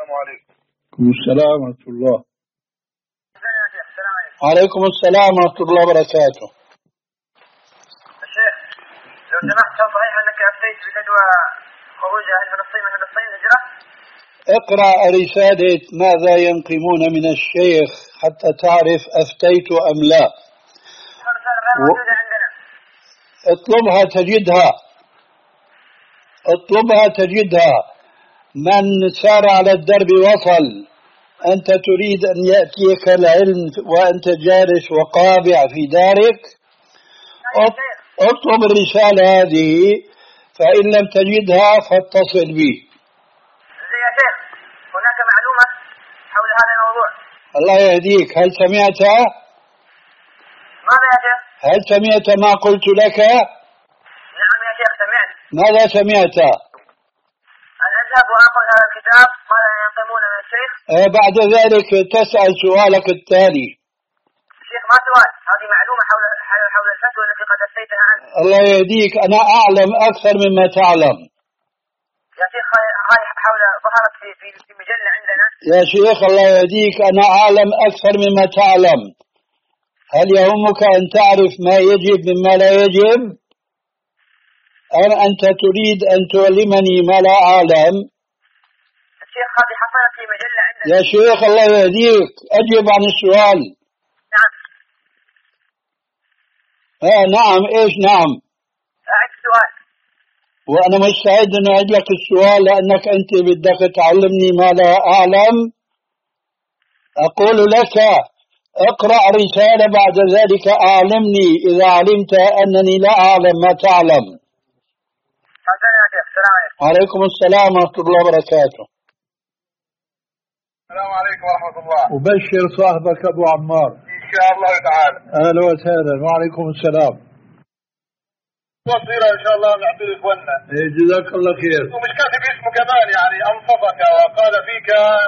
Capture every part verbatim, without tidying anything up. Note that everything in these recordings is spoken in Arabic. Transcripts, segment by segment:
عليكم. السلام ورحمة الله. السلام عليكم. عليكم السلام ورحمة الله وبركاته. الشيخ لو سمحت، هل صحيح أنك أفتيت بفتوى خروج أهل فلسطين من فلسطين هجرة؟ اقرأ رسالة ماذا ينقمون من الشيخ حتى تعرف أفتيت أم لا. رسالة غير موجودة عندنا. اطلبها تجدها، اطلبها تجدها. من سار على الدرب وصل. أنت تريد أن يأتيك العلم وأنت جالس وقابع في دارك. اطلب الرسالة هذه، فإن لم تجدها فاتصل بي. يا شيخ هناك معلومة حول هذا الموضوع. الله يهديك. هل سمعتها؟ ماذا يا شيخ؟ هل سمعت ما قلت لك؟ نعم يا شيخ سمعت. ماذا سمعت؟ أن أذهب وأخذ هذا الكتاب ماذا ينقمون من الشيخ. آه بعد ذلك تسأل سؤالك التالي. شيخ ما سؤال، هذه معلومة حول حول الفتوى التي قد أفتيتها عنك. الله يهديك. أنا أعلم أكثر مما تعلم يا شيخ. هاي حول ظهرت في في في مجلة عندنا. يا شيخ الله يهديك. أنا أعلم أكثر مما تعلم. هل يهمك أن تعرف ما يجب مما لا يجب؟ أم أنت تريد أن تعلمني ما لا أعلم؟ الشيخ هذه حصلت في مجلة عندنا. يا شيخ الله يهديك، أجب عن السؤال. نعم. آه نعم. إيش نعم؟ أعد السؤال. وأنا مستعد أن أعيد لك السؤال لأنك أنت بدك تعلمني ما لا أعلم. أقول لك اقرأ رسالة بعد ذلك أعلمني إذا علمت أنني لا أعلم ما تعلم. السلام عليكم. عليكم السلام ورحمة الله وبركاته. السلام عليكم ورحمة الله. وبشر صاحبك أبو عمار إن شاء الله تعالى. أهلا وسهلا. وعليكم السلام. وصيرة إن شاء الله نعطي إخواننا. جزاك الله خير. ومش كاتب اسمه كمان يعني أنصفك وقال فيك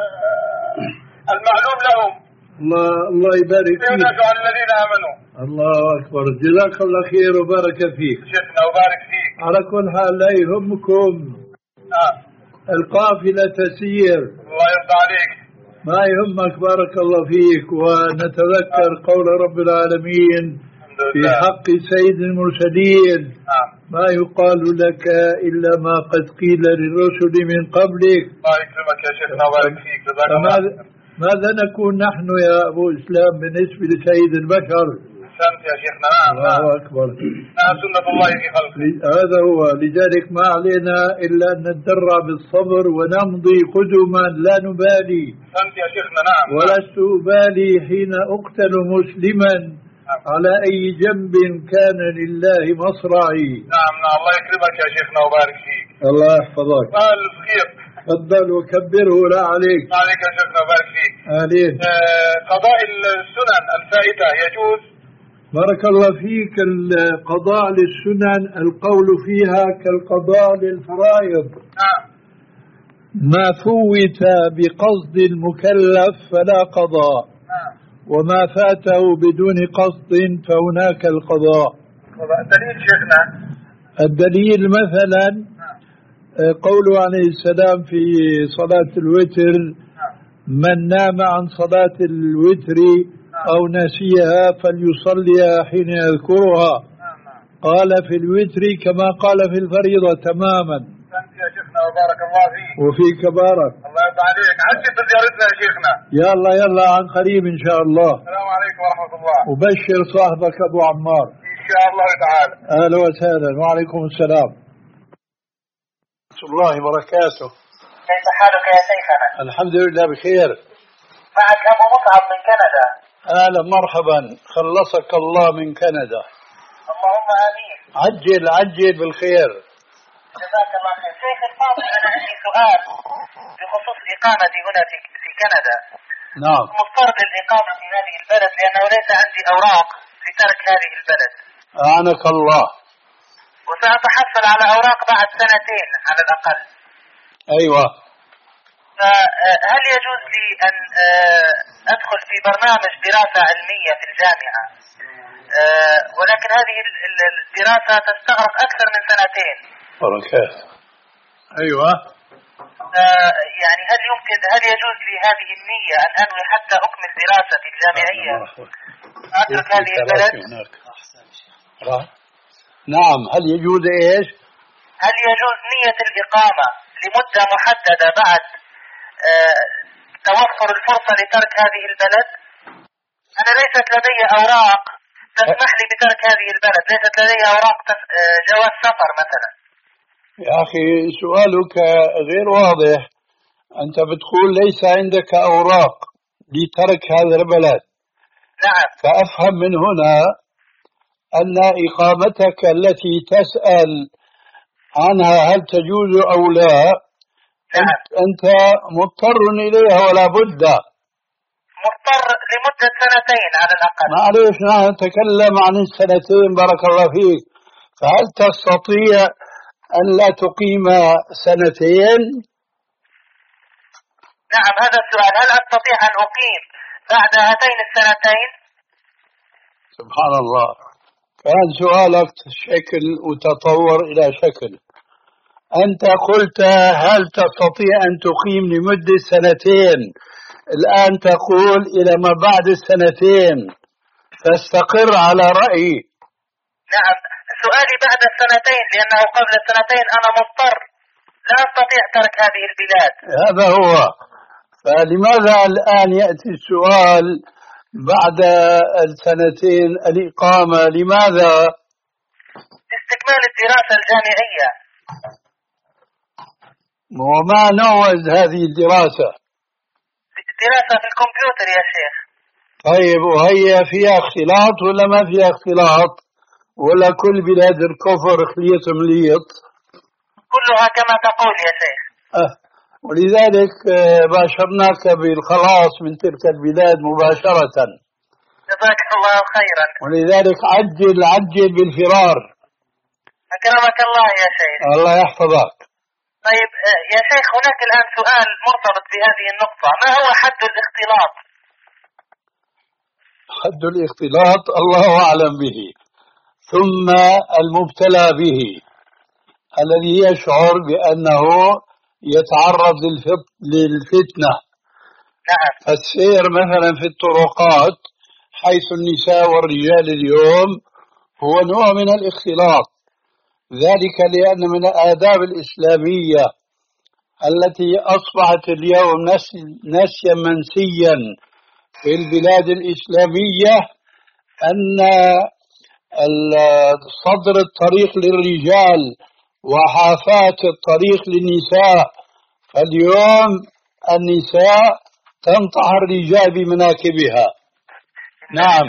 المعلوم لهم. الله الله يبارك فيك. ينادوا على الذين آمنوا. الله أكبر. جزاك الله خير وبارك فيك. شيخنا وبارك فيك. على كل حال لا يهمكم. آه. القافلة تسير. الله يرضى عليك. ما يهمك. بارك الله فيك. ونتذكر آه. قول رب العالمين في حق سيد المرسلين. آه. ما يقال لك إلا ما قد قيل للرسل من قبلك. الله يكرمك يا شيخنا وبارك فيك. جزاك الله. ماذا نكون نحن يا أبو إسلام بالنسبة لسيد البشر؟ أحسنت يا شيخنا. نعم. الله أكبر. نعم سنة الله في خلقه. هذا هو. لذلك ما علينا إلا أن نتدرع بالصبر ونمضي قدما لا نبالي. أحسنت يا شيخنا. نعم. ولست أبالي حين أقتل مسلما نعم. على أي جنب كان لله مصرعي. نعم نعم. الله يكرمك يا شيخنا وبارك فيك. الله يحفظك. ألف خير. تفضل وكبره لا عليك. عليك يا شيخنا وبارك فيك. آلين. آه قضاء السنن الفائتة يجوز؟ بارك الله فيك. القضاء للسنن القول فيها كالقضاء للفرائض. نعم. ما فوت بقصد المكلف فلا قضاء. نعم. وما فاته بدون قصد فهناك القضاء. الدليل شيخنا؟ الدليل مثلا قوله عليه السلام في صلاة الوتر من نام عن صلاة الوتر أو نسيها فليصليها حين يذكرها. قال في الوتر كما قال في الفريضة تماما. يا شيخنا وبارك الله فيك. وفيك بارك. الله يرضى عليك. عجل بزيارتنا يا شيخنا. يلا يلا عن قريب إن شاء الله. السلام عليكم ورحمة الله. وبشر صاحبك أبو عمار. إن شاء الله تعالى. أهلا وسهلا. وعليكم السلام ورحمة الله وبركاته. كيف حالك يا شيخنا؟ الحمد لله بخير. معك أبو مصعب من كندا. أهلا مرحبا. خلصك الله من كندا. اللهم آمين. عجل عجل بالخير. جزاك الله خير. شيخ الفاضل أنا عندي سؤال بخصوص إقامتي هنا في في كندا. نعم. مضطر للإقامة في هذه البلد لأنه ليس عندي أوراق لترك هذه البلد. أعانك الله. وسأتحصل على أوراق بعد سنتين على الأقل. أيوة. فهل يجوز لي أن أدخل في برنامج دراسة علمية في الجامعة؟ ولكن هذه الدراسة تستغرق أكثر من سنتين. بركات. أيوة. آه يعني هل يمكن هل يجوز لي هذه النية أن أنوي حتى أكمل دراستي الجامعية أترك هذه البلد؟ نعم، هل يجوز إيش؟ هل يجوز نية الإقامة لمدة محددة بعد آه توفر الفرصة لترك هذه البلد؟ أنا ليست لدي أوراق تسمح لي بترك هذه البلد، ليست لدي أوراق آه جواز سفر مثلا. يا أخي سؤالك غير واضح. أنت بتقول ليس عندك أوراق لترك هذا البلد. نعم. فأفهم من هنا أن إقامتك التي تسأل عنها هل تجوز أو لا، نعم. أنت مضطر إليها ولا بد. مضطر لمدة سنتين على الأقل. معليش نحن نتكلم عن السنتين بارك الله فيك. فهل تستطيع أن لا تقيم سنتين؟ نعم هذا السؤال، هل أستطيع أن أقيم بعد هاتين السنتين؟ سبحان الله، كان سؤالك شكل وتطور إلى شكل. أنت قلت هل تستطيع أن تقيم لمدة سنتين، الآن تقول إلى ما بعد السنتين، فاستقر على رأيي. نعم سؤالي بعد السنتين، لأنه قبل السنتين أنا مضطر لا أستطيع ترك هذه البلاد. هذا هو. فلماذا الآن يأتي السؤال بعد السنتين الإقامة؟ لماذا؟ لاستكمال الدراسة الجامعية. وما نوع هذه الدراسة؟ دراسة في الكمبيوتر يا شيخ. طيب، وهي فيها اختلاط ولا ما فيها اختلاط؟ ولا كل بلاد الكفر خليط مليط؟ كلها كما تقول يا شيخ. أه. ولذلك باشرناك بالخلاص من تلك البلاد مباشرة. جزاك الله خيرا. ولذلك عجل عجل بالفرار. أكرمك الله يا شيخ. الله يحفظك. طيب يا شيخ، هناك الآن سؤال مرتبط بهذه النقطة، ما هو حد الاختلاط؟ حد الاختلاط الله أعلم به. ثم المبتلى به الذي يشعر بأنه يتعرض للفتنة. نعم. السير مثلا في الطرقات حيث النساء والرجال اليوم هو نوع من الاختلاط، ذلك لأن من الآداب الإسلامية التي أصبحت اليوم نسيا منسيا في البلاد الإسلامية أن صدر الطريق للرجال وحافات الطريق للنساء. فاليوم النساء تنطح الرجال بمناكبها. نعم.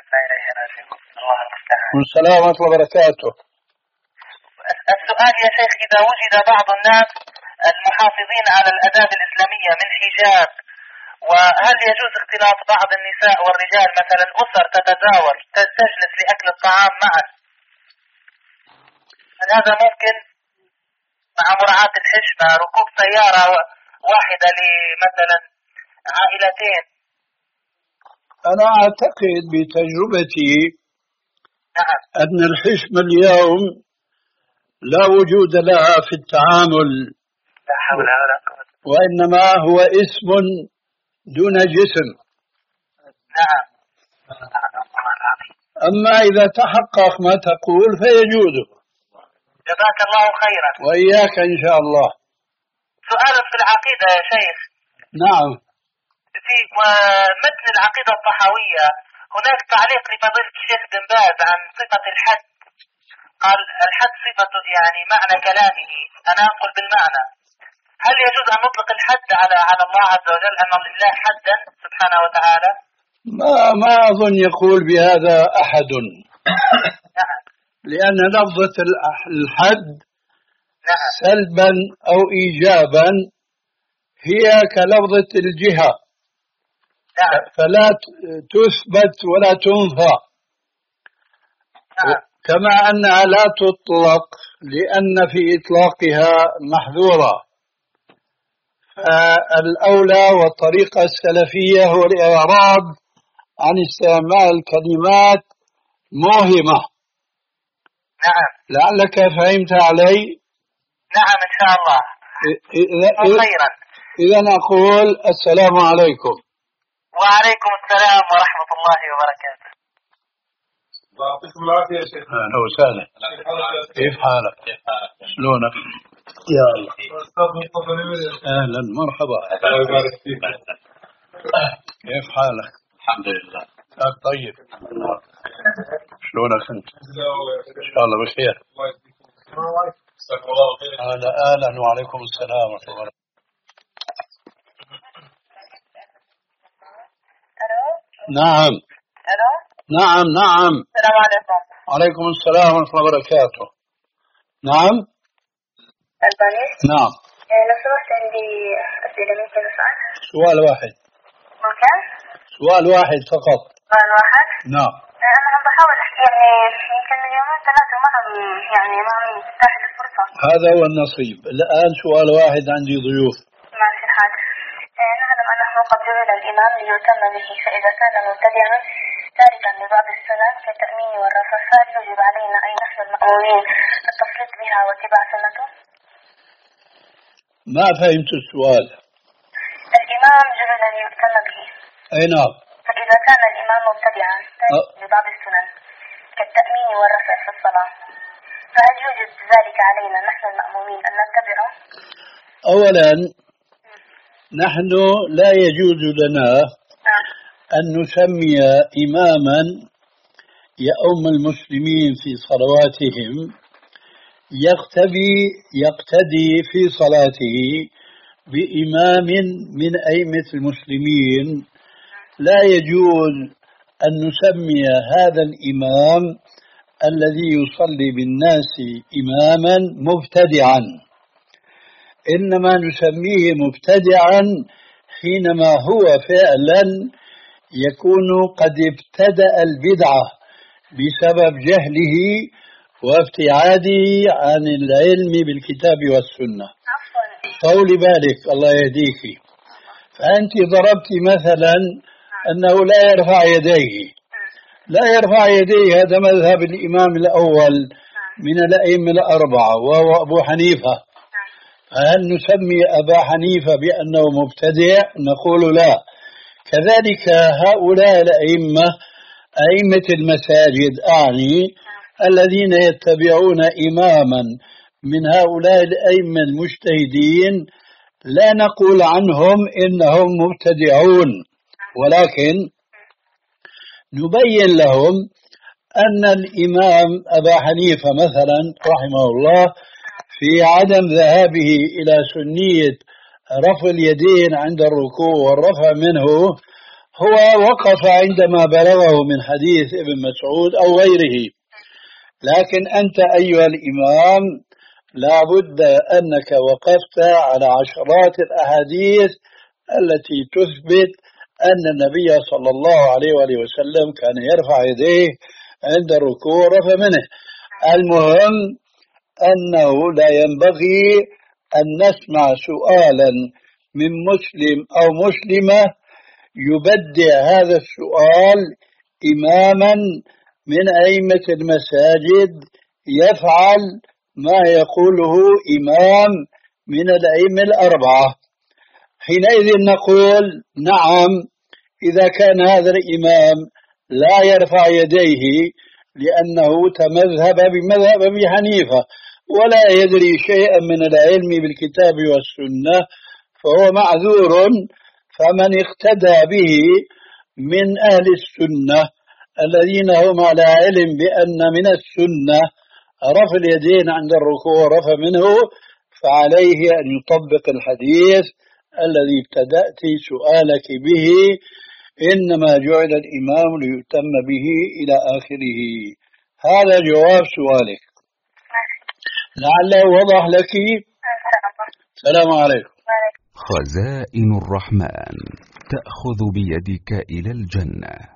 والسلام ورحمة الله وبركاته. السؤال يا شيخ، إذا وجد بعض الناس المحافظين على الآداب الإسلامية من حجاب، وهل يجوز اختلاط بعض النساء والرجال، مثلا أسر تتزاور تجلس لأكل الطعام معا، هل هذا ممكن مع مراعاة الحشمة؟ ركوب سيارة واحدة لمثلا عائلتين. أنا أعتقد بتجربتي نعم. أن الحشمة اليوم لا وجود لها في التعامل، لا حول ولا قوة، وإنما هو اسم دون جسم. نعم. أما إذا تحقق ما تقول فيجوز. جزاك الله خيرا. وإياك إن شاء الله. سؤال في العقيدة يا شيخ. نعم. في متن العقيدة الطحاوية هناك تعليق لفضيلة الشيخ بن باز عن صفة الحد، قال الحد صفة يعني معنى كلامه، أنا أنقل بالمعنى. هل يجوز أن نطلق الحد على على الله عز وجل، أن لله حدا سبحانه وتعالى؟ ما ما أظن يقول بهذا أحد. نعم. لأن لفظة الحد نعم. سلبا أو إيجابا هي كلفظة الجهة. نعم. فلا تثبت ولا تنفى. نعم. كما أنها لا تطلق لأن في إطلاقها محذورة. فالأولى والطريقة السلفية هو الإعراض عن استعمال كلمات موهمة. نعم. لعلك فهمت علي. نعم إن شاء الله. خيرا. إذا أقول السلام عليكم. وعليكم السلام ورحمة الله وبركاته. يعطيكم العافية يا شيخ. أهلا وسهلا. كيف حالك؟ شلونك؟ يا الله. أهلا مرحبا. كيف حالك؟ الحمد لله. طيب. شلونك أنت؟ إن شاء الله بخير. أهلا أهلا وعليكم السلام ورحمة الله. نعم. ألو. نعم نعم. السلام عليكم. عليكم السلام ورحمة الله وبركاته. نعم. الباني. نعم. لو سمحت عندي أسئلة ممكن أسأل؟ سؤال واحد. ممكن؟ سؤال واحد فقط. سؤال واحد؟ نعم. أنا عم بحاول أحكي يعني يمكن من يومين ثلاثة ما عم يعني ما عم تتاح لي الفرصة. هذا هو النصيب. الآن سؤال واحد، عندي ضيوف. ماشي الحال. نعلم أنه قد جعل الإمام ليتم به، فإذا كان مبتدعا تاركا لبعض السنن كالتأمين والرفع، فهل يجب علينا أي نحن المأمومين التفريط بها واتباع سنته؟ ما فهمت السؤال. الإمام جعل ليتم به. أي نعم. فإذا كان الإمام مبتدعا تاركا لبعض السنن كالتأمين والرفع في الصلاة، فهل يوجب ذلك علينا نحن المأمومين أن نتبعه؟ أولا نحن لا يجوز لنا أن نسمي إماما يؤم المسلمين في صلواتهم يقتدي يقتدي في صلاته بإمام من أئمة المسلمين. لا يجوز أن نسمي هذا الإمام الذي يصلي بالناس إماما مبتدعا، إنما نسميه مبتدعا حينما هو فعلا يكون قد ابتدأ البدعة بسبب جهله وابتعاده عن العلم بالكتاب والسنة. طول بالك الله يهديك. فأنت ضربت مثلا أنه لا يرفع يديه. لا يرفع يديه، هذا مذهب الإمام الأول من الأئمة الأربعة وهو أبو حنيفة. هل نسمي أبا حنيفة بأنه مبتدع؟ نقول لا. كذلك هؤلاء الأئمة، أئمة المساجد أعني، الذين يتبعون إماما من هؤلاء الأئمة المجتهدين، لا نقول عنهم إنهم مبتدعون، ولكن نبين لهم أن الإمام أبا حنيفة مثلا رحمه الله في عدم ذهابه إلى سنية رفع اليدين عند الركوع والرفع منه، هو وقف عندما بلغه من حديث ابن مسعود أو غيره. لكن أنت أيها الإمام لا بد أنك وقفت على عشرات الأحاديث التي تثبت أن النبي صلى الله عليه وآله وسلم كان يرفع يديه عند الركوع ورفع منه. المهم أنه لا ينبغي أن نسمع سؤالا من مسلم أو مسلمة يبدع هذا السؤال إماما من أئمة المساجد يفعل ما يقوله إمام من الأئمة الأربعة. حينئذ نقول نعم، إذا كان هذا الإمام لا يرفع يديه لأنه تمذهب بمذهب أبي حنيفة ولا يدري شيئا من العلم بالكتاب والسنة فهو معذور. فمن اقتدى به من أهل السنة الذين هم على علم بأن من السنة رفع اليدين عند الركوع ورفع منه، فعليه أن يطبق الحديث الذي ابتدأت سؤالك به، إنما جعل الإمام ليتم به إلى آخره. هذا جواب سؤالك، لعله وضح لك. السلام عليكم. خزائن الرحمن تأخذ بيدك إلى الجنة.